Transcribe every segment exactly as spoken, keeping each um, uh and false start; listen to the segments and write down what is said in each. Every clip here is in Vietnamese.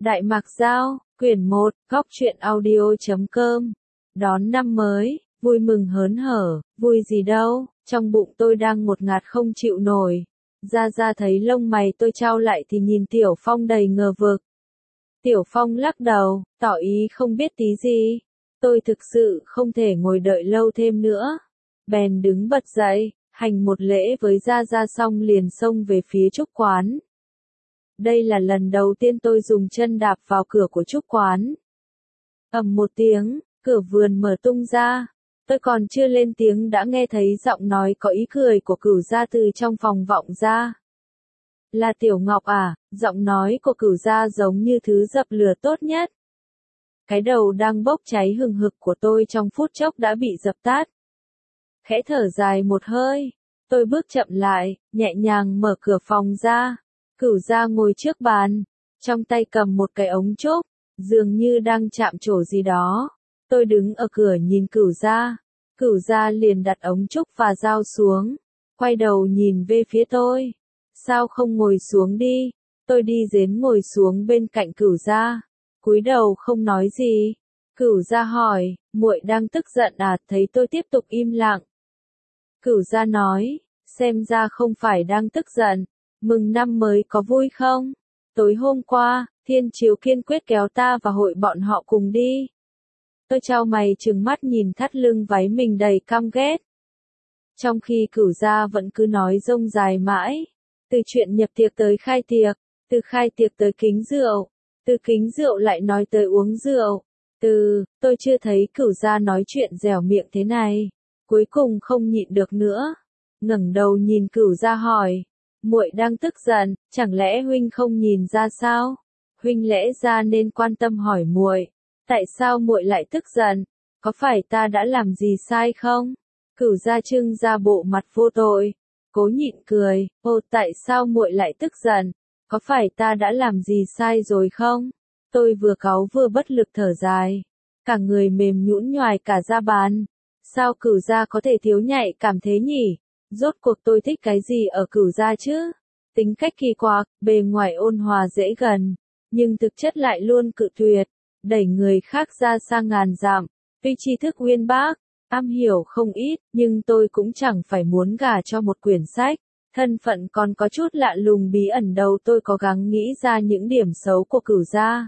Đại Mạc Giao, quyển một, góc truyện audio chấm com. Đón năm mới, vui mừng hớn hở, vui gì đâu, trong bụng tôi đang ngột ngạt không chịu nổi. Ra Ra thấy lông mày tôi trao lại thì nhìn Tiểu Phong đầy ngờ vực. Tiểu Phong lắc đầu, tỏ ý không biết tí gì. Tôi thực sự không thể ngồi đợi lâu thêm nữa. Bèn đứng bật dậy, hành một lễ với Ra Ra xong liền xông về phía trúc quán. Đây là lần đầu tiên tôi dùng chân đạp vào cửa của trúc quán. Ầm một tiếng, cửa vườn mở tung ra. Tôi còn chưa lên tiếng đã nghe thấy giọng nói có ý cười của Cửu Gia từ trong phòng vọng ra. Là Tiểu Ngọc à? Giọng nói của Cửu Gia giống như thứ dập lửa tốt nhất. Cái đầu đang bốc cháy hừng hực của tôi trong phút chốc đã bị dập tắt. Khẽ thở dài một hơi, tôi bước chậm lại, nhẹ nhàng mở cửa phòng ra. Cửu Gia ngồi trước bàn, trong tay cầm một cái ống trúc, dường như đang chạm trổ gì đó. Tôi đứng ở cửa nhìn Cửu Gia, Cửu Gia liền đặt ống trúc và dao xuống, quay đầu nhìn về phía tôi. Sao không ngồi xuống đi? Tôi đi đến ngồi xuống bên cạnh Cửu Gia, cúi đầu không nói gì. Cửu Gia hỏi, muội đang tức giận à? Thấy tôi tiếp tục im lặng, Cửu Gia nói, xem ra không phải đang tức giận. Mừng năm mới có vui không? Tối hôm qua, Thiên Chiếu kiên quyết kéo ta và hội bọn họ cùng đi. Tôi chau mày trừng mắt nhìn thắt lưng váy mình đầy căm ghét. Trong khi Cửu Gia vẫn cứ nói rông dài mãi. Từ chuyện nhập tiệc tới khai tiệc, từ khai tiệc tới kính rượu, từ kính rượu lại nói tới uống rượu. Từ, tôi chưa thấy Cửu Gia nói chuyện dẻo miệng thế này. Cuối cùng không nhịn được nữa. Ngẩng đầu nhìn Cửu Gia hỏi. Muội đang tức giận, chẳng lẽ huynh không nhìn ra sao? Huynh lẽ ra nên quan tâm hỏi muội, tại sao muội lại tức giận? Có phải ta đã làm gì sai không? Cửu Gia trưng ra bộ mặt vô tội, cố nhịn cười, "Ô, tại sao muội lại tức giận? Có phải ta đã làm gì sai rồi không?" Tôi vừa cáu vừa bất lực thở dài, cả người mềm nhũn nhoài cả da bàn. Sao Cửu Gia có thể thiếu nhạy cảm thế nhỉ? Rốt cuộc tôi thích cái gì ở Cửu Gia chứ? Tính cách kỳ quặc, bề ngoài ôn hòa dễ gần, nhưng thực chất lại luôn cự tuyệt, đẩy người khác ra xa ngàn dặm. Tuy tri thức uyên bác, am hiểu không ít, nhưng tôi cũng chẳng phải muốn gả cho một quyển sách. Thân phận còn có chút lạ lùng bí ẩn đâu. Tôi cố gắng nghĩ ra những điểm xấu của Cửu Gia.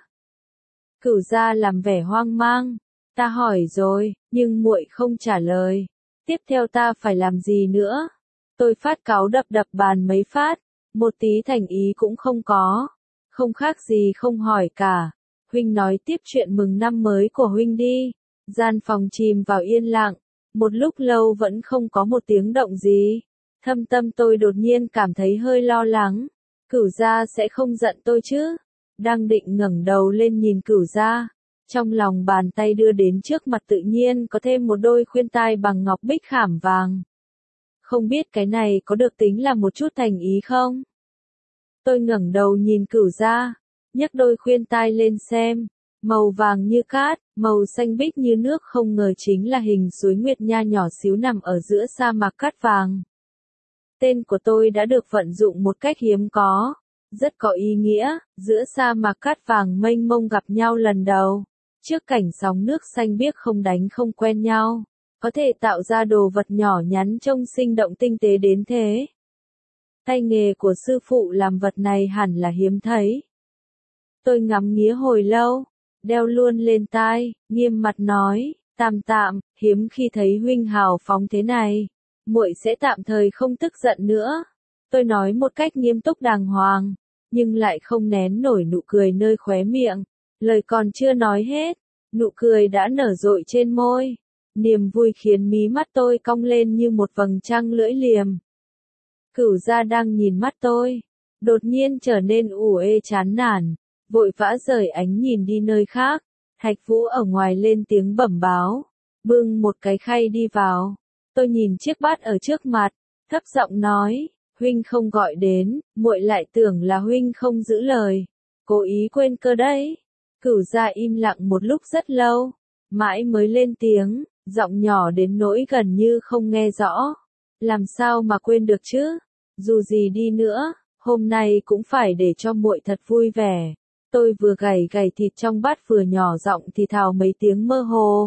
Cửu Gia làm vẻ hoang mang. Ta hỏi rồi, nhưng muội không trả lời. Tiếp theo ta phải làm gì nữa? Tôi phát cáu đập đập bàn mấy phát, một tí thành ý cũng không có. Không khác gì không hỏi cả. Huynh nói tiếp chuyện mừng năm mới của huynh đi. Gian phòng chìm vào yên lặng, một lúc lâu vẫn không có một tiếng động gì. Thâm tâm tôi đột nhiên cảm thấy hơi lo lắng. Cửu Gia sẽ không giận tôi chứ? Đang định ngẩng đầu lên nhìn Cửu Gia, trong lòng bàn tay đưa đến trước mặt tự nhiên có thêm một đôi khuyên tai bằng ngọc bích khảm vàng. Không biết cái này có được tính là một chút thành ý không? Tôi ngẩng đầu nhìn Cửu Gia, nhấc đôi khuyên tai lên xem, màu vàng như cát, màu xanh bích như nước, không ngờ chính là hình suối Nguyệt Nha nhỏ xíu nằm ở giữa sa mạc cát vàng. Tên của tôi đã được vận dụng một cách hiếm có, rất có ý nghĩa, giữa sa mạc cát vàng mênh mông gặp nhau lần đầu. Trước cảnh sóng nước xanh biếc không đánh không quen nhau, có thể tạo ra đồ vật nhỏ nhắn trông sinh động tinh tế đến thế. Tay nghề của sư phụ làm vật này hẳn là hiếm thấy. Tôi ngắm nghía hồi lâu, đeo luôn lên tai, nghiêm mặt nói, tạm tạm, hiếm khi thấy huynh hào phóng thế này, muội sẽ tạm thời không tức giận nữa. Tôi nói một cách nghiêm túc đàng hoàng, nhưng lại không nén nổi nụ cười nơi khóe miệng. Lời còn chưa nói hết, nụ cười đã nở rộ trên môi. Niềm vui khiến mí mắt tôi cong lên như một vầng trăng lưỡi liềm. Cửu Gia đang nhìn mắt tôi, đột nhiên trở nên ủ ê chán nản, vội vã rời ánh nhìn đi nơi khác. Thạch Vũ ở ngoài lên tiếng bẩm báo, bưng một cái khay đi vào. Tôi nhìn chiếc bát ở trước mặt, thấp giọng nói, huynh không gọi đến, muội lại tưởng là huynh không giữ lời, cố ý quên cơ đấy. Cửu Gia im lặng một lúc rất lâu, mãi mới lên tiếng, giọng nhỏ đến nỗi gần như không nghe rõ. Làm sao mà quên được chứ? Dù gì đi nữa, hôm nay cũng phải để cho muội thật vui vẻ. Tôi vừa gảy gảy thịt trong bát vừa nhỏ giọng thì thào mấy tiếng mơ hồ.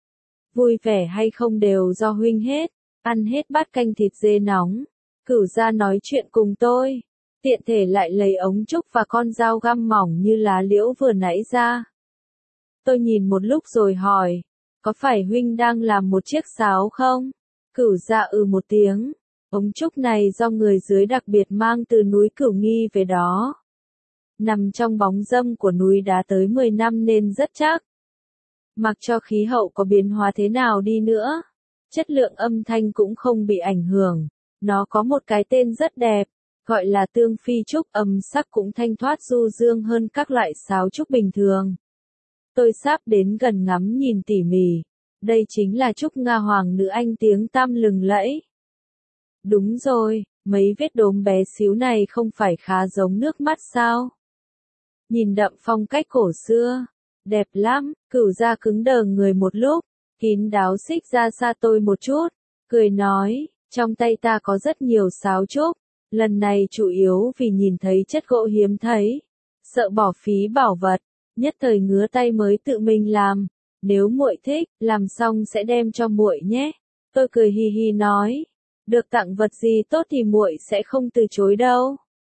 Vui vẻ hay không đều do huynh hết, ăn hết bát canh thịt dê nóng. Cửu gia nói chuyện cùng tôi, tiện thể lại lấy ống trúc và con dao găm mỏng như lá liễu vừa nãy ra. Tôi nhìn một lúc rồi hỏi, có phải huynh đang làm một chiếc sáo không? Cửu gia ừ một tiếng, ống trúc này do người dưới đặc biệt mang từ núi Cửu Nghi về đó. Nằm trong bóng râm của núi đá tới mười năm nên rất chắc. Mặc cho khí hậu có biến hóa thế nào đi nữa, chất lượng âm thanh cũng không bị ảnh hưởng. Nó có một cái tên rất đẹp, gọi là tương phi trúc, âm sắc cũng thanh thoát du dương hơn các loại sáo trúc bình thường. Tôi sáp đến gần ngắm nhìn tỉ mỉ. Đây chính là trúc Nga Hoàng nữ anh tiếng tăm lừng lẫy. Đúng rồi, mấy vết đốm bé xíu này không phải khá giống nước mắt sao? Nhìn đậm phong cách cổ xưa, đẹp lắm. Cửu gia cứng đờ người một lúc, kín đáo xích ra xa tôi một chút, cười nói, trong tay ta có rất nhiều sáo trúc, lần này chủ yếu vì nhìn thấy chất gỗ hiếm thấy, sợ bỏ phí bảo vật, nhất thời ngứa tay mới tự mình làm. Nếu muội thích, làm xong sẽ đem cho muội nhé. Tôi cười hi hi nói, được tặng vật gì tốt thì muội sẽ không từ chối đâu.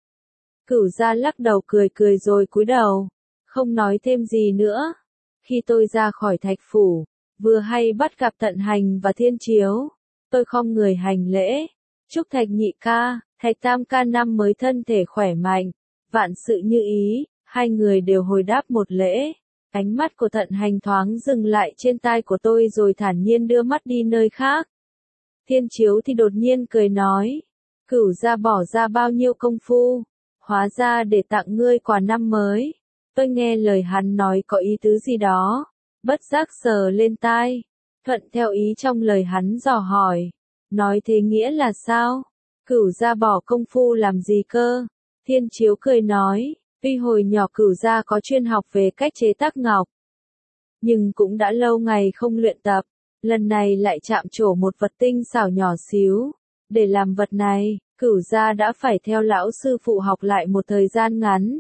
Cửu gia lắc đầu cười cười rồi cúi đầu, không nói thêm gì nữa. Khi tôi ra khỏi thạch phủ, vừa hay bắt gặp Thận Hành và Thiên Chiếu, tôi khom người hành lễ, chúc Thạch nhị ca, Thạch tam ca năm mới thân thể khỏe mạnh, vạn sự như ý. Hai người đều hồi đáp một lễ. Ánh mắt của Thận Hành thoáng dừng lại trên tai của tôi rồi thản nhiên đưa mắt đi nơi khác. Thiên Chiếu thì đột nhiên cười nói, Cửu gia bỏ ra bao nhiêu công phu, hóa ra để tặng ngươi quà năm mới. Tôi nghe lời hắn nói có ý tứ gì đó, bất giác sờ lên tai, thuận theo ý trong lời hắn dò hỏi, nói thế nghĩa là sao? Cửu gia bỏ công phu làm gì cơ? Thiên Chiếu cười nói, tuy hồi nhỏ Cửu gia có chuyên học về cách chế tác ngọc, nhưng cũng đã lâu ngày không luyện tập, lần này lại chạm trổ một vật tinh xảo nhỏ xíu. Để làm vật này, Cửu gia đã phải theo lão sư phụ học lại một thời gian ngắn.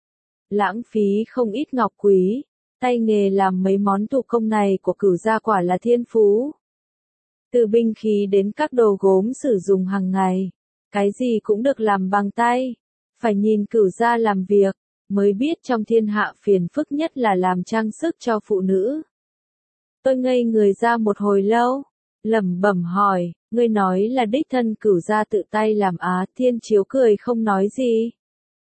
Lãng phí không ít ngọc quý, tay nghề làm mấy món thủ công này của Cửu gia quả là thiên phú. Từ binh khí đến các đồ gốm sử dụng hàng ngày, cái gì cũng được làm bằng tay. Phải nhìn Cửu gia làm việc, mới biết trong thiên hạ phiền phức nhất là làm trang sức cho phụ nữ. Tôi ngây người ra một hồi lâu, lẩm bẩm hỏi, ngươi nói là đích thân Cửu gia tự tay làm á? Thiên Chiếu cười không nói gì,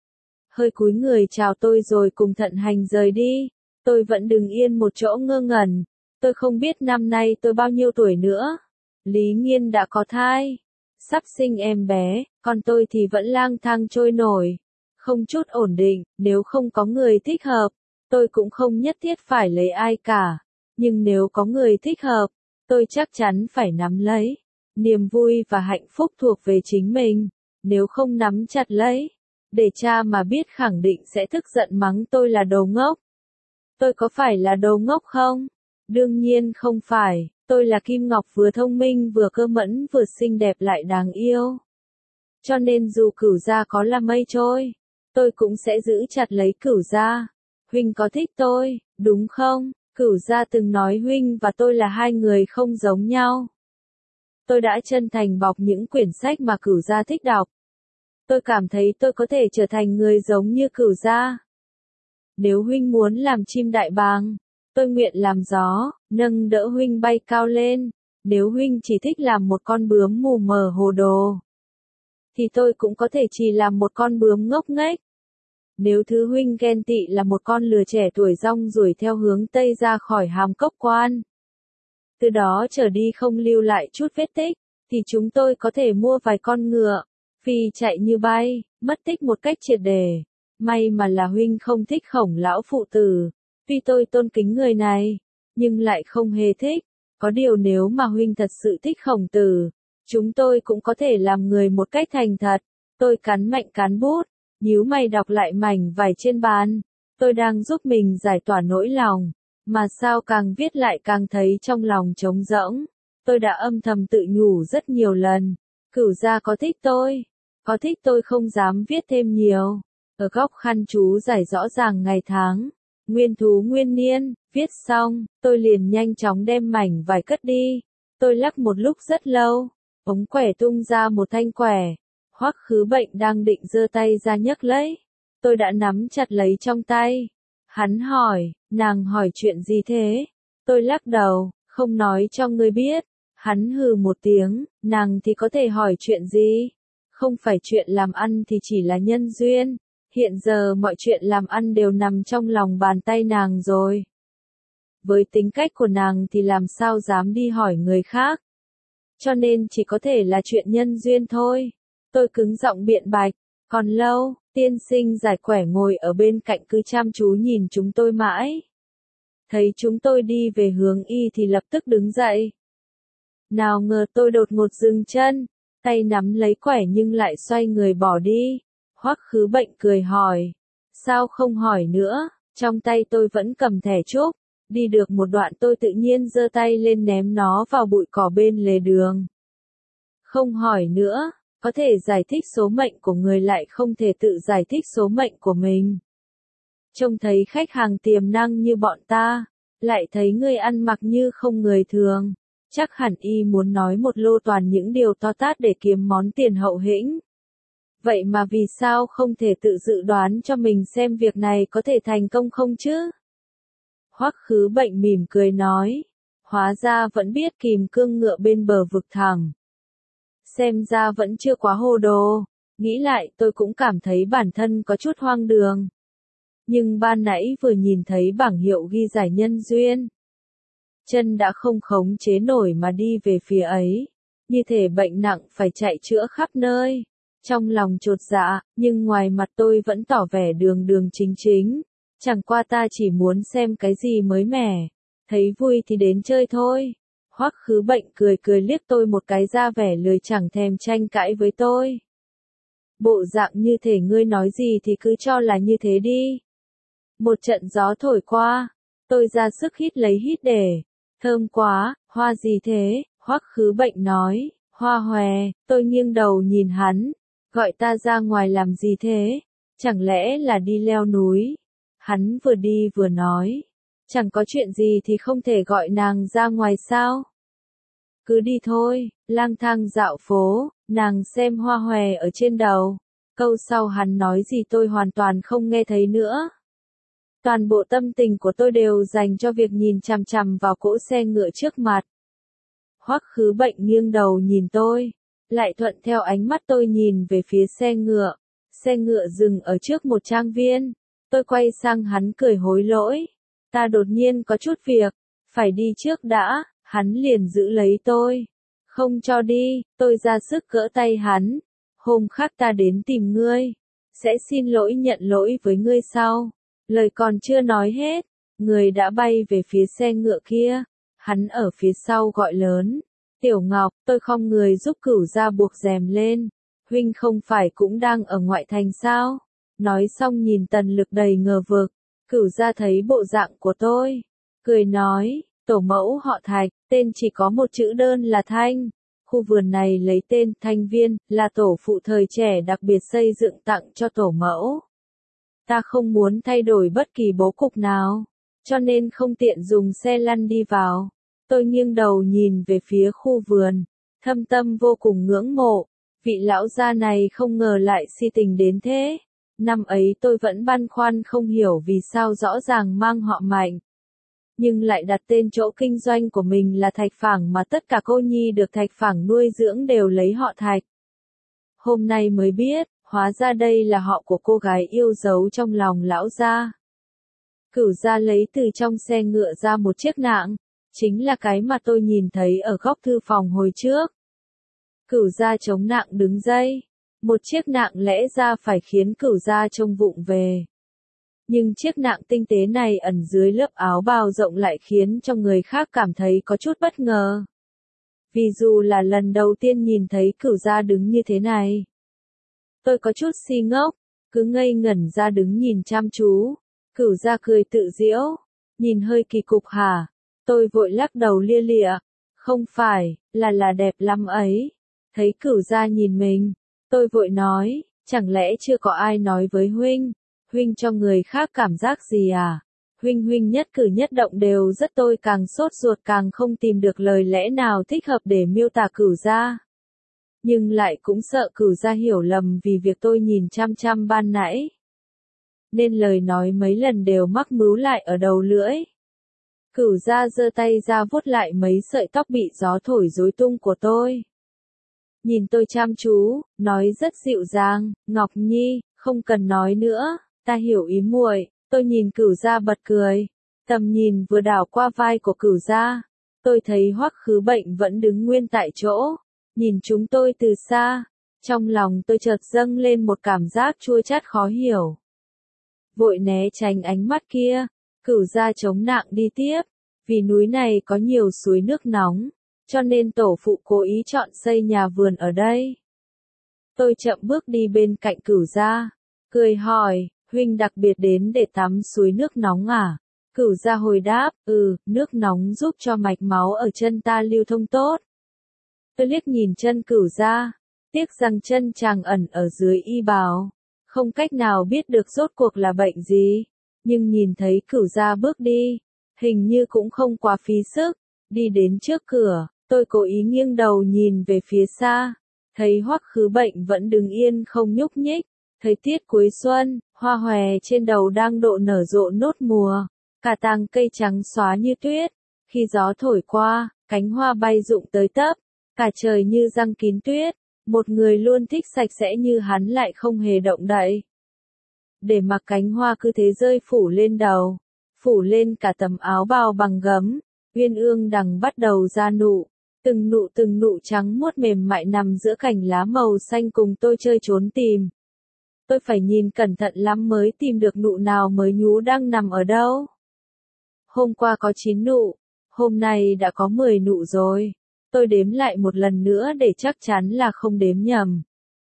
hơi cúi người chào tôi rồi cùng Thận Hành rời đi. Tôi vẫn đứng yên một chỗ ngơ ngẩn, tôi không biết năm nay tôi bao nhiêu tuổi nữa. Lý Nghiên đã có thai, sắp sinh em bé, còn tôi thì vẫn lang thang trôi nổi, không chút ổn định. Nếu không có người thích hợp, tôi cũng không nhất thiết phải lấy ai cả, nhưng nếu có người thích hợp, tôi chắc chắn phải nắm lấy. Niềm vui và hạnh phúc thuộc về chính mình, nếu không nắm chặt lấy, để cha mà biết khẳng định sẽ tức giận mắng tôi là đồ ngốc. Tôi có phải là đồ ngốc không? Đương nhiên không phải, tôi là Kim Ngọc vừa thông minh vừa cơ mẫn vừa xinh đẹp lại đáng yêu. Cho nên dù Cửu gia có là mây trôi, tôi cũng sẽ giữ chặt lấy Cửu gia. Huynh có thích tôi, đúng không? Cửu gia từng nói huynh và tôi là hai người không giống nhau. Tôi đã chân thành bọc những quyển sách mà Cửu gia thích đọc. Tôi cảm thấy tôi có thể trở thành người giống như Cửu gia. Nếu huynh muốn làm chim đại bàng, tôi nguyện làm gió, nâng đỡ huynh bay cao lên. Nếu huynh chỉ thích làm một con bướm mù mờ hồ đồ, thì tôi cũng có thể chỉ làm một con bướm ngốc nghếch. Nếu thứ huynh ghen tị là một con lừa trẻ tuổi rong ruổi theo hướng Tây ra khỏi Hàm Cốc Quan, từ đó trở đi không lưu lại chút vết tích, thì chúng tôi có thể mua vài con ngựa, phi chạy như bay, mất tích một cách triệt để. May mà là huynh không thích Khổng lão phụ tử, tuy tôi tôn kính người này, nhưng lại không hề thích. Có điều nếu mà huynh thật sự thích Khổng tử, chúng tôi cũng có thể làm người một cách thành thật. Tôi cắn mạnh cán bút, nhíu mày đọc lại mảnh vải trên bàn. Tôi đang giúp mình giải tỏa nỗi lòng, mà sao càng viết lại càng thấy trong lòng trống rỗng. Tôi đã âm thầm tự nhủ rất nhiều lần, Cửu gia có thích tôi, có thích tôi không dám viết thêm nhiều. Ở góc khăn chú giải rõ ràng ngày tháng, nguyên thú nguyên niên, viết xong, tôi liền nhanh chóng đem mảnh vải cất đi. Tôi lắc một lúc rất lâu, ống quẻ tung ra một thanh quẻ. Hoắc Khứ Bệnh đang định giơ tay ra nhấc lấy. Tôi đã nắm chặt lấy trong tay. Hắn hỏi, nàng hỏi chuyện gì thế? Tôi lắc đầu, không nói cho ngươi biết. Hắn hừ một tiếng, nàng thì có thể hỏi chuyện gì? Không phải chuyện làm ăn thì chỉ là nhân duyên. Hiện giờ mọi chuyện làm ăn đều nằm trong lòng bàn tay nàng rồi. Với tính cách của nàng thì làm sao dám đi hỏi người khác. Cho nên chỉ có thể là chuyện nhân duyên thôi. Tôi cứng giọng biện bạch, còn lâu, tiên sinh giải quẻ ngồi ở bên cạnh cứ chăm chú nhìn chúng tôi mãi. Thấy chúng tôi đi về hướng y thì lập tức đứng dậy. Nào ngờ tôi đột ngột dừng chân, tay nắm lấy quẻ nhưng lại xoay người bỏ đi. Hoắc Khứ Bệnh cười hỏi, sao không hỏi nữa, trong tay tôi vẫn cầm thẻ chúc. Đi được một đoạn tôi tự nhiên giơ tay lên ném nó vào bụi cỏ bên lề đường. Không hỏi nữa, có thể giải thích số mệnh của người lại không thể tự giải thích số mệnh của mình. Trông thấy khách hàng tiềm năng như bọn ta, lại thấy người ăn mặc như không người thường. Chắc hẳn y muốn nói một lô toàn những điều to tát để kiếm món tiền hậu hĩnh. Vậy mà vì sao không thể tự dự đoán cho mình xem việc này có thể thành công không chứ? Hoắc Khứ Bệnh mỉm cười nói, hóa ra vẫn biết kìm cương ngựa bên bờ vực thẳm. Xem ra vẫn chưa quá hồ đồ, nghĩ lại tôi cũng cảm thấy bản thân có chút hoang đường. Nhưng ban nãy vừa nhìn thấy bảng hiệu ghi giải nhân duyên. Chân đã không khống chế nổi mà đi về phía ấy, như thể bệnh nặng phải chạy chữa khắp nơi. Trong lòng chột dạ, nhưng ngoài mặt tôi vẫn tỏ vẻ đường đường chính chính. Chẳng qua ta chỉ muốn xem cái gì mới mẻ, thấy vui thì đến chơi thôi. Hoắc Khứ Bệnh cười cười liếc tôi một cái ra vẻ lười chẳng thèm tranh cãi với tôi. Bộ dạng như thể ngươi nói gì thì cứ cho là như thế đi. Một trận gió thổi qua, tôi ra sức hít lấy hít để. Thơm quá, hoa gì thế? Hoắc Khứ Bệnh nói, hoa hòe. Tôi nghiêng đầu nhìn hắn, gọi ta ra ngoài làm gì thế? Chẳng lẽ là đi leo núi? Hắn vừa đi vừa nói, chẳng có chuyện gì thì không thể gọi nàng ra ngoài sao? Cứ đi thôi, lang thang dạo phố, nàng xem hoa hòe ở trên đầu. Câu sau hắn nói gì tôi hoàn toàn không nghe thấy nữa. Toàn bộ tâm tình của tôi đều dành cho việc nhìn chằm chằm vào cỗ xe ngựa trước mặt. Hoắc Khứ Bệnh nghiêng đầu nhìn tôi, lại thuận theo ánh mắt tôi nhìn về phía xe ngựa. Xe ngựa dừng ở trước một trang viên. Tôi quay sang hắn cười hối lỗi. Ta đột nhiên có chút việc, phải đi trước đã. Hắn liền giữ lấy tôi. Không cho đi, tôi ra sức gỡ tay hắn. Hôm khác ta đến tìm ngươi. Sẽ xin lỗi nhận lỗi với ngươi sau. Lời còn chưa nói hết. Người đã bay về phía xe ngựa kia. Hắn ở phía sau gọi lớn. Tiểu Ngọc, tôi không người giúp Cửu Gia buộc rèm lên. Huynh không phải cũng đang ở ngoại thành sao? Nói xong nhìn Tần Lực đầy ngờ vực. Cửu Gia thấy bộ dạng của tôi. Cười nói, tổ mẫu họ Thạch, tên chỉ có một chữ đơn là Thanh. Khu vườn này lấy tên Thanh Viên, là tổ phụ thời trẻ đặc biệt xây dựng tặng cho tổ mẫu. Ta không muốn thay đổi bất kỳ bố cục nào, cho nên không tiện dùng xe lăn đi vào. Tôi nghiêng đầu nhìn về phía khu vườn, thâm tâm vô cùng ngưỡng mộ. Vị lão gia này không ngờ lại si tình đến thế. Năm ấy tôi vẫn băn khoăn không hiểu vì sao rõ ràng mang họ Mạnh, nhưng lại đặt tên chỗ kinh doanh của mình là Thạch Phảng mà tất cả cô nhi được Thạch Phảng nuôi dưỡng đều lấy họ Thạch. Hôm nay mới biết, hóa ra đây là họ của cô gái yêu dấu trong lòng lão gia. Cửu Gia lấy từ trong xe ngựa ra một chiếc nạng, chính là cái mà tôi nhìn thấy ở góc thư phòng hồi trước. Cửu Gia chống nạng đứng dây. Một chiếc nạng lẽ ra phải khiến Cửu Gia trông vụng về. Nhưng chiếc nạng tinh tế này ẩn dưới lớp áo bào rộng lại khiến cho người khác cảm thấy có chút bất ngờ. Vì dù là lần đầu tiên nhìn thấy Cửu Gia đứng như thế này. Tôi có chút si ngốc, cứ ngây ngẩn ra đứng nhìn chăm chú. Cửu Gia cười tự giễu, nhìn hơi kỳ cục hả? Tôi vội lắc đầu lia lịa. Không phải, là là đẹp lắm ấy. Thấy Cửu Gia nhìn mình, tôi vội nói, Chẳng lẽ chưa có ai nói với huynh, huynh cho người khác cảm giác gì à? Huynh huynh nhất cử nhất động đều rất tôi càng sốt ruột càng không tìm được lời lẽ nào thích hợp để miêu tả Cửu gia. Nhưng lại cũng sợ Cửu gia hiểu lầm vì việc tôi nhìn chăm chăm ban nãy. Nên lời nói mấy lần đều mắc mứu lại ở đầu lưỡi. Cửu gia giơ tay ra vuốt lại mấy sợi tóc bị gió thổi rối tung của tôi. Nhìn tôi chăm chú, nói rất dịu dàng, Ngọc Nhi, không cần nói nữa, ta hiểu ý muội. Tôi nhìn Cửu gia bật cười. Tầm nhìn vừa đảo qua vai của Cửu gia. Tôi thấy Hoắc Khứ Bệnh vẫn đứng nguyên tại chỗ. Nhìn chúng tôi từ xa. Trong lòng tôi chợt dâng lên một cảm giác chua chát khó hiểu. Vội né tránh ánh mắt kia. Cửu gia chống nặng đi tiếp. Vì núi này có nhiều suối nước nóng. Cho nên tổ phụ cố ý chọn xây nhà vườn ở đây. Tôi chậm bước đi bên cạnh Cửu gia. Cười hỏi. Huynh đặc biệt đến để tắm suối nước nóng à? Cửu gia hồi đáp, ừ, nước nóng giúp cho mạch máu ở chân ta lưu thông tốt. Tôi liếc nhìn chân Cửu gia, tiếc rằng chân chàng ẩn ở dưới y bào, không cách nào biết được rốt cuộc là bệnh gì. Nhưng nhìn thấy Cửu gia bước đi, hình như cũng không quá phí sức, đi đến trước cửa, tôi cố ý nghiêng đầu nhìn về phía xa, thấy Hoắc Khứ Bệnh vẫn đứng yên không nhúc nhích. Thời tiết cuối xuân, hoa hòe trên đầu đang độ nở rộ nốt mùa, cả tàng cây trắng xóa như tuyết, khi gió thổi qua, cánh hoa bay rụng tới tấp, cả trời như răng kín tuyết, một người luôn thích sạch sẽ như hắn lại không hề động đậy. Để mặc cánh hoa cứ thế rơi phủ lên đầu, phủ lên cả tấm áo bào bằng gấm, Uyên Ương Đằng bắt đầu ra nụ, từng nụ từng nụ trắng muốt mềm mại nằm giữa cành lá màu xanh cùng tôi chơi trốn tìm. Tôi phải nhìn cẩn thận lắm mới tìm được nụ nào mới nhú đang nằm ở đâu. Hôm qua có chín nụ, hôm nay đã có mười nụ rồi. Tôi đếm lại một lần nữa để chắc chắn là không đếm nhầm.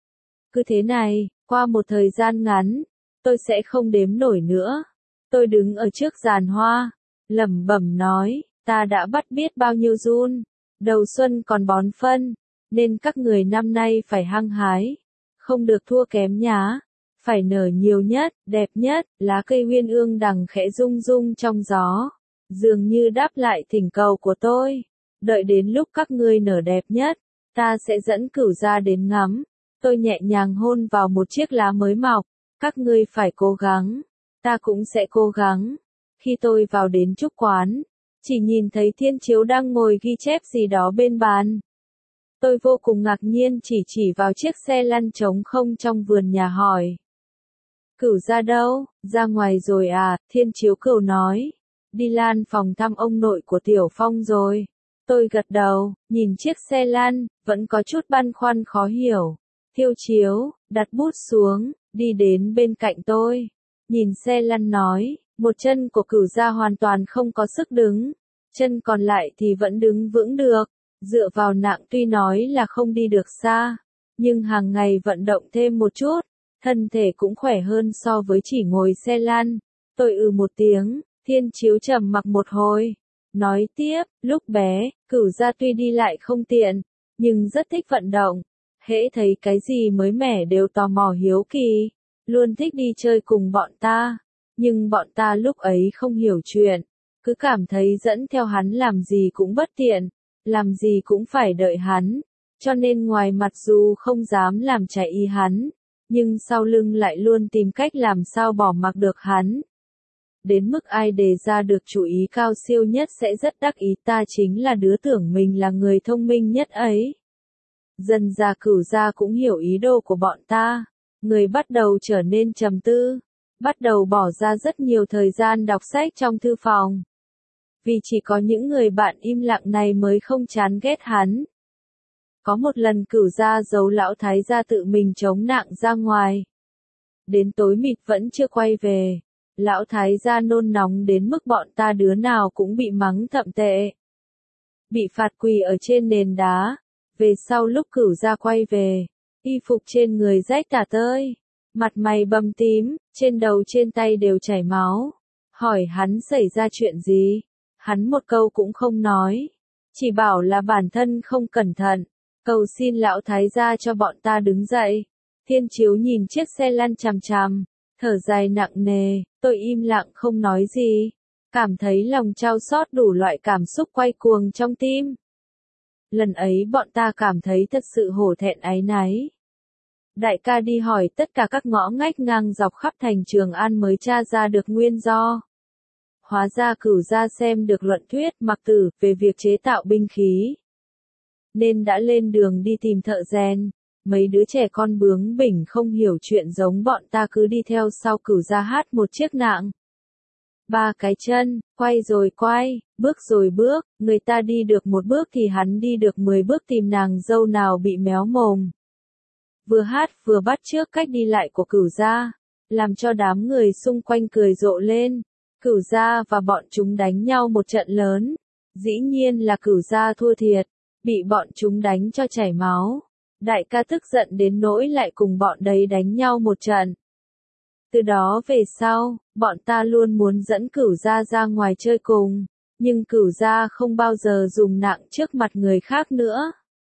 Cứ thế này, qua một thời gian ngắn, tôi sẽ không đếm nổi nữa. Tôi đứng ở trước giàn hoa, lẩm bẩm nói, ta đã bắt biết bao nhiêu giun, đầu xuân còn bón phân, nên các người năm nay phải hăng hái, không được thua kém nhá. Phải nở nhiều nhất, đẹp nhất, lá cây Uyên Ương Đằng khẽ rung rung trong gió, dường như đáp lại thỉnh cầu của tôi. Đợi đến lúc các ngươi nở đẹp nhất, ta sẽ dẫn Cửu gia đến ngắm. Tôi nhẹ nhàng hôn vào một chiếc lá mới mọc, các ngươi phải cố gắng, ta cũng sẽ cố gắng. Khi tôi vào đến trúc quán, chỉ nhìn thấy Thiên Chiếu đang ngồi ghi chép gì đó bên bàn. Tôi vô cùng ngạc nhiên chỉ chỉ vào chiếc xe lăn trống không trong vườn nhà hỏi. Cửu gia đâu? Ra ngoài rồi à? Thiên Chiếu Cửu nói. Đi lan phòng thăm ông nội của Tiểu Phong rồi. Tôi gật đầu, nhìn chiếc xe lăn, vẫn có chút băn khoăn khó hiểu. Thiêu Chiếu, đặt bút xuống, đi đến bên cạnh tôi. Nhìn xe lăn nói, một chân của Cửu gia hoàn toàn không có sức đứng. Chân còn lại thì vẫn đứng vững được. Dựa vào nặng tuy nói là không đi được xa, nhưng hàng ngày vận động thêm một chút, thân thể cũng khỏe hơn so với chỉ ngồi xe lăn. Tôi ừ một tiếng, Thiên Chiếu trầm mặc một hồi. Nói tiếp, lúc bé, Cửu gia tuy đi lại không tiện, nhưng rất thích vận động. Hễ thấy cái gì mới mẻ đều tò mò hiếu kỳ, luôn thích đi chơi cùng bọn ta. Nhưng bọn ta lúc ấy không hiểu chuyện, cứ cảm thấy dẫn theo hắn làm gì cũng bất tiện, làm gì cũng phải đợi hắn. Cho nên ngoài mặt dù không dám làm trái ý hắn, nhưng sau lưng lại luôn tìm cách làm sao bỏ mặc được hắn. Đến mức ai đề ra được chủ ý cao siêu nhất sẽ rất đắc ý, ta chính là đứa tưởng mình là người thông minh nhất ấy. Dần ra Cửu gia cũng hiểu ý đồ của bọn ta, người bắt đầu trở nên trầm tư, bắt đầu bỏ ra rất nhiều thời gian đọc sách trong thư phòng. Vì chỉ có những người bạn im lặng này mới không chán ghét hắn. Có một lần Cửu gia giấu lão thái gia tự mình chống nặng ra ngoài. Đến tối mịt vẫn chưa quay về. Lão thái gia nôn nóng đến mức bọn ta đứa nào cũng bị mắng thậm tệ. Bị phạt quỳ ở trên nền đá. Về sau lúc Cửu gia quay về, y phục trên người rách tả tơi, mặt mày bầm tím, trên đầu trên tay đều chảy máu. Hỏi hắn xảy ra chuyện gì? Hắn một câu cũng không nói, chỉ bảo là bản thân không cẩn thận, cầu xin lão thái gia cho bọn ta đứng dậy. Thiên Chiếu nhìn chiếc xe lăn chằm chằm, thở dài nặng nề, tôi im lặng không nói gì, cảm thấy lòng chao xót đủ loại cảm xúc quay cuồng trong tim. Lần ấy bọn ta cảm thấy thật sự hổ thẹn áy náy. Đại ca đi hỏi tất cả các ngõ ngách ngang dọc khắp thành Trường An mới tra ra được nguyên do. Hóa ra Cửu gia xem được luận thuyết Mặc Tử về việc chế tạo binh khí, nên đã lên đường đi tìm thợ rèn. Mấy đứa trẻ con bướng bỉnh không hiểu chuyện giống bọn ta cứ đi theo sau Cửu gia hát một chiếc nạng. Ba cái chân, quay rồi quay, bước rồi bước, người ta đi được một bước thì hắn đi được mười bước tìm nàng dâu nào bị méo mồm. Vừa hát vừa bắt chước cách đi lại của Cửu gia, làm cho đám người xung quanh cười rộ lên. Cửu gia và bọn chúng đánh nhau một trận lớn, dĩ nhiên là Cửu gia thua thiệt, bị bọn chúng đánh cho chảy máu. Đại ca tức giận đến nỗi lại cùng bọn đấy đánh nhau một trận. Từ đó về sau, bọn ta luôn muốn dẫn Cửu gia ra ngoài chơi cùng, nhưng Cửu gia không bao giờ dùng nạng trước mặt người khác nữa.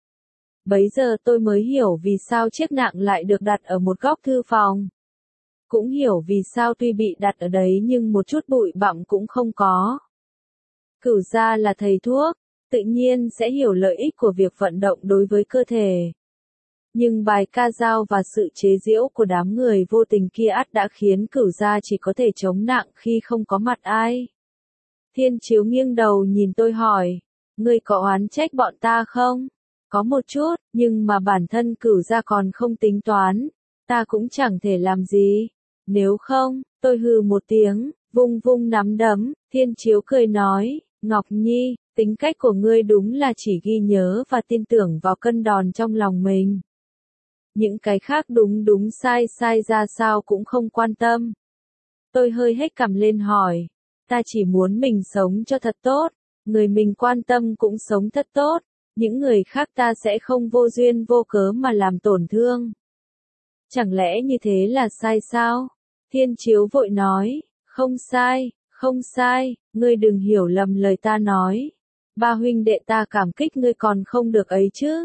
Bấy giờ tôi mới hiểu vì sao chiếc nạng lại được đặt ở một góc thư phòng. Cũng hiểu vì sao tuy bị đặt ở đấy nhưng một chút bụi bặm cũng không có. Cửu gia là thầy thuốc, tự nhiên sẽ hiểu lợi ích của việc vận động đối với cơ thể. Nhưng bài ca dao và sự chế giễu của đám người vô tình kia ắt đã khiến Cửu gia chỉ có thể chống nạng khi không có mặt ai. Thiên Chiếu nghiêng đầu nhìn tôi hỏi, ngươi có oán trách bọn ta không? Có một chút, nhưng mà bản thân Cửu gia còn không tính toán, ta cũng chẳng thể làm gì. Nếu không, tôi hừ một tiếng, vung vung nắm đấm. Thiên Chiếu cười nói, Ngọc Nhi, tính cách của ngươi đúng là chỉ ghi nhớ và tin tưởng vào cân đòn trong lòng mình. Những cái khác đúng đúng sai sai ra sao cũng không quan tâm. Tôi hơi hếch cằm lên hỏi, ta chỉ muốn mình sống cho thật tốt, người mình quan tâm cũng sống thật tốt, những người khác ta sẽ không vô duyên vô cớ mà làm tổn thương. Chẳng lẽ như thế là sai sao? Thiên Chiếu vội nói, không sai, không sai, ngươi đừng hiểu lầm lời ta nói. Ba huynh đệ ta cảm kích ngươi còn không được ấy chứ.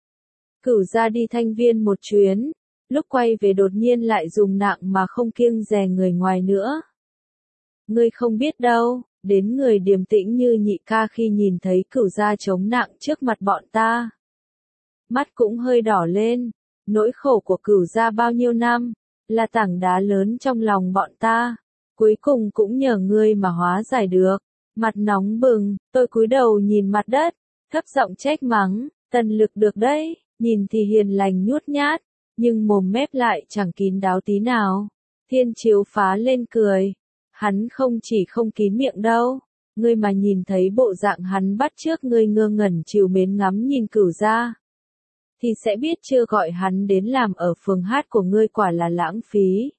Cửu gia đi Thanh Viên một chuyến, lúc quay về đột nhiên lại dùng nạng mà không kiêng dè người ngoài nữa. Ngươi không biết đâu, đến người điềm tĩnh như nhị ca khi nhìn thấy Cửu gia chống nạng trước mặt bọn ta, mắt cũng hơi đỏ lên. Nỗi khổ của Cửu gia bao nhiêu năm, là tảng đá lớn trong lòng bọn ta, cuối cùng cũng nhờ ngươi mà hóa giải được. Mặt nóng bừng, tôi cúi đầu nhìn mặt đất, thấp giọng trách mắng, Tần Lực được đấy, nhìn thì hiền lành nhút nhát, nhưng mồm mép lại chẳng kín đáo tí nào. Thiên Chiếu phá lên cười, hắn không chỉ không kín miệng đâu, ngươi mà nhìn thấy bộ dạng hắn bắt chước ngươi ngơ ngẩn trìu mến ngắm nhìn Cửu gia, thì sẽ biết chưa gọi hắn đến làm ở phường hát của ngươi quả là lãng phí.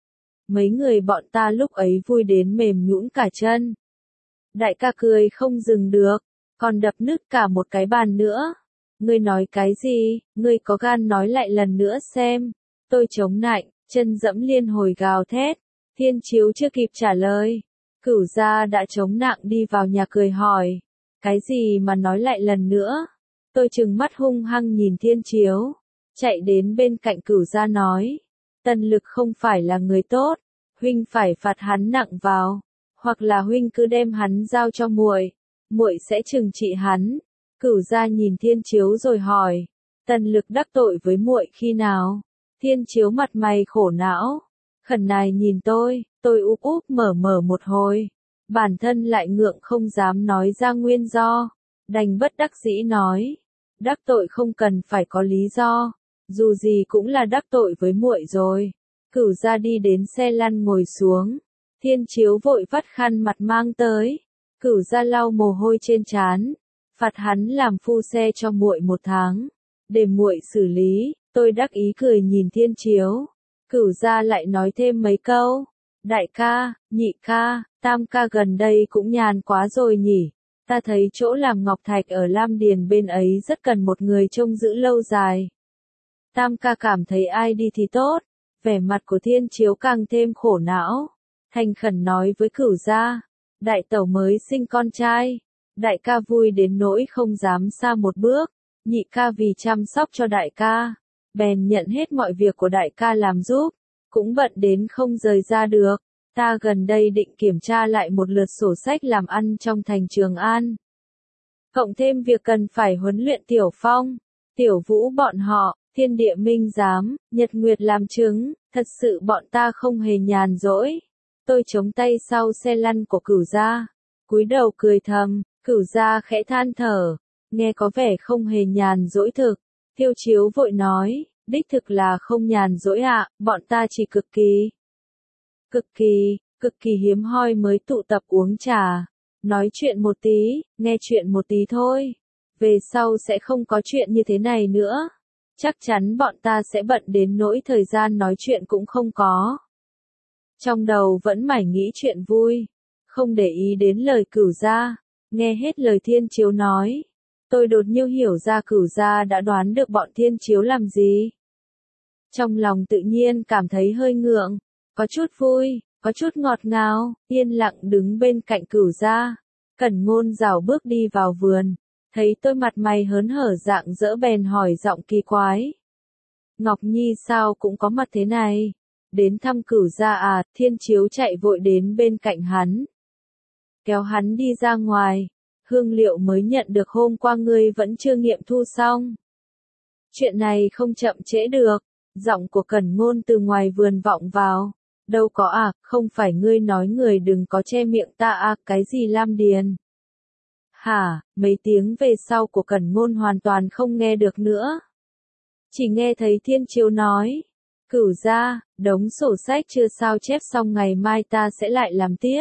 Mấy người bọn ta lúc ấy vui đến mềm nhũn cả chân. Đại ca cười không dừng được, còn đập nứt cả một cái bàn nữa. Ngươi nói cái gì, ngươi có gan nói lại lần nữa xem. Tôi chống nạnh, chân dẫm liên hồi gào thét. Thiên Chiếu chưa kịp trả lời, Cửu gia đã chống nặng đi vào nhà cười hỏi, cái gì mà nói lại lần nữa. Tôi trừng mắt hung hăng nhìn Thiên Chiếu, chạy đến bên cạnh Cửu gia nói, Tần Lực không phải là người tốt, huynh phải phạt hắn nặng vào, hoặc là huynh cứ đem hắn giao cho muội, muội sẽ trừng trị hắn. Cửu gia nhìn Thiên Chiếu rồi hỏi, Tần Lực đắc tội với muội khi nào? Thiên Chiếu mặt mày khổ não, khẩn nài nhìn tôi, tôi úp úp mở mở một hồi, bản thân lại ngượng không dám nói ra nguyên do, đành bất đắc dĩ nói, đắc tội không cần phải có lý do, dù gì cũng là đắc tội với muội rồi. Cửu gia đi đến xe lăn ngồi xuống, Thiên Chiếu vội vắt khăn mặt mang tới, Cửu gia lau mồ hôi trên trán, phạt hắn làm phu xe cho muội một tháng, để muội xử lý. Tôi đắc ý cười nhìn Thiên Chiếu, Cửu gia lại nói thêm mấy câu, đại ca, nhị ca, tam ca gần đây cũng nhàn quá rồi nhỉ, ta thấy chỗ làm ngọc thạch ở Lam Điền bên ấy rất cần một người trông giữ lâu dài. Tam ca cảm thấy ai đi thì tốt. Vẻ mặt của Thiên Chiếu càng thêm khổ não, thành khẩn nói với Cửu gia, đại tẩu mới sinh con trai, đại ca vui đến nỗi không dám xa một bước, nhị ca vì chăm sóc cho đại ca, bèn nhận hết mọi việc của đại ca làm giúp, cũng bận đến không rời ra được. Ta gần đây định kiểm tra lại một lượt sổ sách làm ăn trong thành Trường An. Cộng thêm việc cần phải huấn luyện Tiểu Phong, Tiểu Vũ bọn họ, Thiên Địa Minh Giám, Nhật Nguyệt làm chứng, thật sự bọn ta không hề nhàn rỗi. Tôi chống tay sau xe lăn của Cửu gia, cúi đầu cười thầm. Cửu gia khẽ than thở, nghe có vẻ không hề nhàn rỗi thực. Tiêu Chiếu vội nói, đích thực là không nhàn rỗi ạ, bọn ta chỉ cực kỳ, cực kỳ, cực kỳ hiếm hoi mới tụ tập uống trà, nói chuyện một tí, nghe chuyện một tí thôi. Về sau sẽ không có chuyện như thế này nữa. Chắc chắn bọn ta sẽ bận đến nỗi thời gian nói chuyện cũng không có. Trong đầu vẫn mải nghĩ chuyện vui, không để ý đến lời Cửu gia. Nghe hết lời Thiên Chiếu nói, tôi đột nhiên hiểu ra Cửu gia đã đoán được bọn Thiên Chiếu làm gì. Trong lòng tự nhiên cảm thấy hơi ngượng, có chút vui, có chút ngọt ngào, yên lặng đứng bên cạnh Cửu gia. Cẩn Ngôn rảo bước đi vào vườn, thấy tôi mặt mày hớn hở rạng rỡ bèn hỏi giọng kỳ quái. Ngọc Nhi sao cũng có mặt thế này? Đến thăm Cửu gia à? Thiên Chiếu chạy vội đến bên cạnh hắn, kéo hắn đi ra ngoài. Hương liệu mới nhận được hôm qua ngươi vẫn chưa nghiệm thu xong. Chuyện này không chậm trễ được. Giọng của Cẩn Ngôn từ ngoài vườn vọng vào. Đâu có à, không phải ngươi nói người đừng có che miệng ta à, cái gì Lam Điền? Hả, mấy tiếng về sau của Cẩn Ngôn hoàn toàn không nghe được nữa. Chỉ nghe thấy Thiên Chiếu nói, Cửu gia, đống sổ sách chưa sao chép xong ngày mai ta sẽ lại làm tiếp.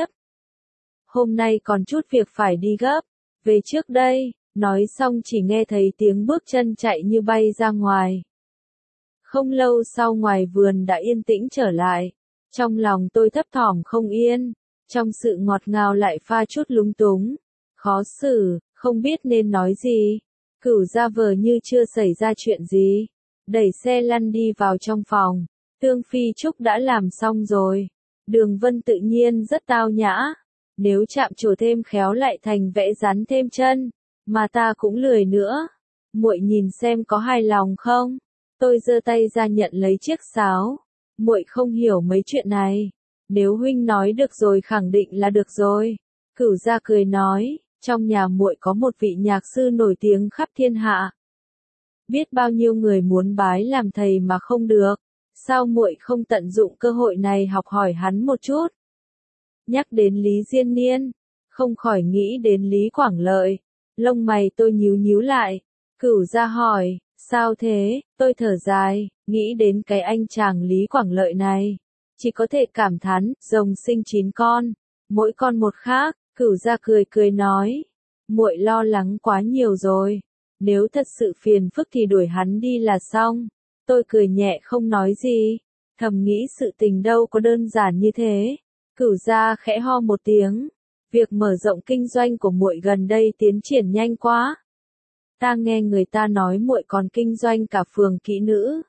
Hôm nay còn chút việc phải đi gấp, về trước đây. Nói xong chỉ nghe thấy tiếng bước chân chạy như bay ra ngoài. Không lâu sau ngoài vườn đã yên tĩnh trở lại. Trong lòng tôi thấp thỏm không yên, trong sự ngọt ngào lại pha chút lúng túng, khó xử, không biết nên nói gì. Cửu gia vờ như chưa xảy ra chuyện gì, đẩy xe lăn đi vào trong phòng. Tương Phi Trúc đã làm xong rồi. Đường Vân tự nhiên rất tao nhã. Nếu chạm trổ thêm khéo lại thành vẽ rắn thêm chân, mà ta cũng lười nữa. Muội nhìn xem có hài lòng không? Tôi giơ tay ra nhận lấy chiếc sáo. Muội không hiểu mấy chuyện này. Nếu huynh nói được rồi khẳng định là được rồi. Cửu gia cười nói, trong nhà muội có một vị nhạc sư nổi tiếng khắp thiên hạ. Biết bao nhiêu người muốn bái làm thầy mà không được. Sao muội không tận dụng cơ hội này học hỏi hắn một chút? Nhắc đến Lý Diên Niên, không khỏi nghĩ đến Lý Quảng Lợi. Lông mày tôi nhíu nhíu lại. Cửu gia hỏi, sao thế? Tôi thở dài, nghĩ đến cái anh chàng Lý Quảng Lợi này, chỉ có thể cảm thán, rồng sinh chín con, mỗi con một khác. Cửu gia cười cười nói, muội lo lắng quá nhiều rồi. Nếu thật sự phiền phức thì đuổi hắn đi là xong. Tôi cười nhẹ không nói gì, thầm nghĩ sự tình đâu có đơn giản như thế. Cửu gia khẽ ho một tiếng, việc mở rộng kinh doanh của muội gần đây tiến triển nhanh quá. Ta nghe người ta nói muội còn kinh doanh cả phường kỹ nữ.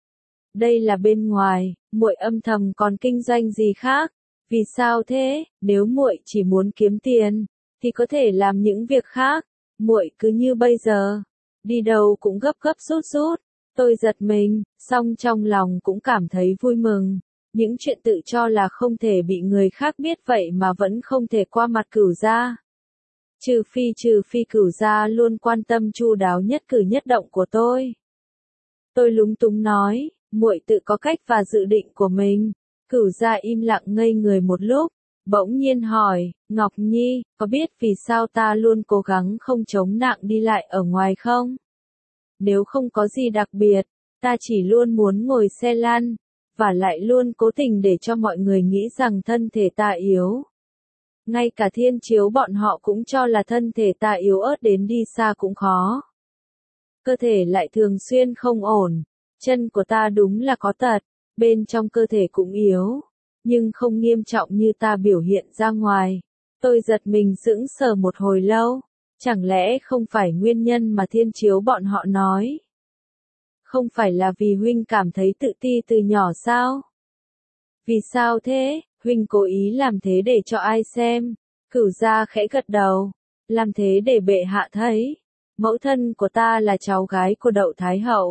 Đây là bên ngoài, muội âm thầm còn kinh doanh gì khác? Vì sao thế? Nếu muội chỉ muốn kiếm tiền, thì có thể làm những việc khác. Muội cứ như bây giờ, đi đâu cũng gấp gấp rút rút. Tôi giật mình, song trong lòng cũng cảm thấy vui mừng. Những chuyện tự cho là không thể bị người khác biết vậy mà vẫn không thể qua mặt Cửu gia. Trừ phi trừ phi Cửu gia luôn quan tâm chu đáo nhất cử nhất động của tôi. Tôi lúng túng nói, muội tự có cách và dự định của mình. Cửu gia im lặng ngây người một lúc, bỗng nhiên hỏi, Ngọc Nhi, có biết vì sao ta luôn cố gắng không chống nặng đi lại ở ngoài không? Nếu không có gì đặc biệt, ta chỉ luôn muốn ngồi xe lăn, và lại luôn cố tình để cho mọi người nghĩ rằng thân thể ta yếu. Ngay cả Thiên Chiếu bọn họ cũng cho là thân thể ta yếu ớt đến đi xa cũng khó. Cơ thể lại thường xuyên không ổn, chân của ta đúng là có tật, bên trong cơ thể cũng yếu, nhưng không nghiêm trọng như ta biểu hiện ra ngoài. Tôi giật mình sững sờ một hồi lâu, chẳng lẽ không phải nguyên nhân mà Thiên Chiếu bọn họ nói? Không phải là vì huynh cảm thấy tự ti từ nhỏ sao? Vì sao thế? Huynh cố ý làm thế để cho ai xem? Cửu gia khẽ gật đầu, làm thế để bệ hạ thấy. Mẫu thân của ta là cháu gái của Đậu Thái Hậu,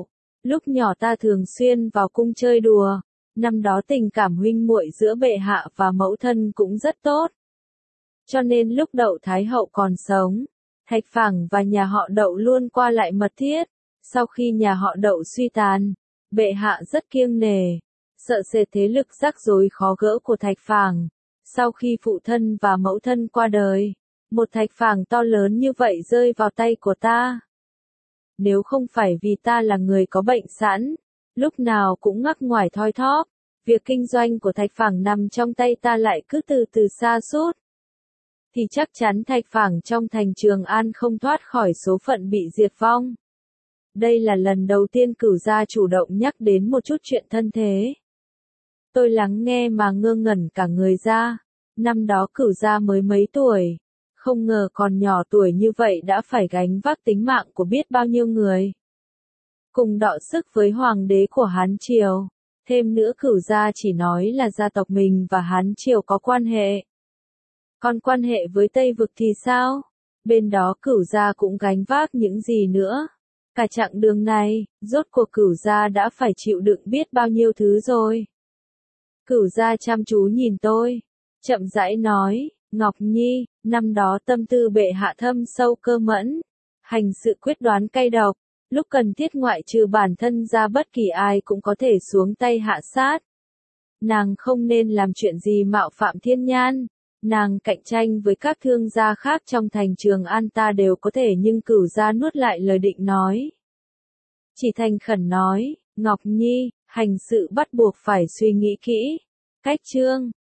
Lúc nhỏ ta thường xuyên vào cung chơi đùa, năm đó tình cảm huynh muội giữa bệ hạ và mẫu thân cũng rất tốt. Cho nên lúc Đậu Thái hậu còn sống, Thạch Phàng và nhà họ Đậu luôn qua lại mật thiết. Sau khi nhà họ Đậu suy tàn, bệ hạ rất kiêng nể, sợ sệt thế lực rắc rối khó gỡ của Thạch Phàng. Sau khi phụ thân và mẫu thân qua đời, một Thạch Phàng to lớn như vậy rơi vào tay của ta. Nếu không phải vì ta là người có bệnh sẵn, lúc nào cũng ngắc ngoải thoi thóp, việc kinh doanh của Thạch Phàng nằm trong tay ta lại cứ từ từ sa sút, thì chắc chắn Thạch Phàng trong thành Trường An không thoát khỏi số phận bị diệt vong. Đây là lần đầu tiên Cửu gia chủ động nhắc đến một chút chuyện thân thế. Tôi lắng nghe mà ngơ ngẩn cả người ra. Năm đó Cửu gia mới mấy tuổi, không ngờ còn nhỏ tuổi như vậy đã phải gánh vác tính mạng của biết bao nhiêu người. Cùng đọ sức với hoàng đế của Hán Triều. Thêm nữa Cửu gia chỉ nói là gia tộc mình và Hán Triều có quan hệ. Còn quan hệ với Tây Vực thì sao? Bên đó Cửu gia cũng gánh vác những gì nữa? Cả chặng đường này, rốt cuộc Cửu gia đã phải chịu đựng biết bao nhiêu thứ rồi. Cửu gia chăm chú nhìn tôi, chậm rãi nói, Ngọc Nhi, năm đó tâm tư bệ hạ thâm sâu cơ mẫn, hành sự quyết đoán cay độc, lúc cần thiết ngoại trừ bản thân ra bất kỳ ai cũng có thể xuống tay hạ sát. Nàng không nên làm chuyện gì mạo phạm thiên nhan, nàng cạnh tranh với các thương gia khác trong thành Trường An ta đều có thể, nhưng Cửu gia nuốt lại lời định nói. Chỉ thành khẩn nói, Ngọc Nhi, hành sự bắt buộc phải suy nghĩ kỹ. Cách chương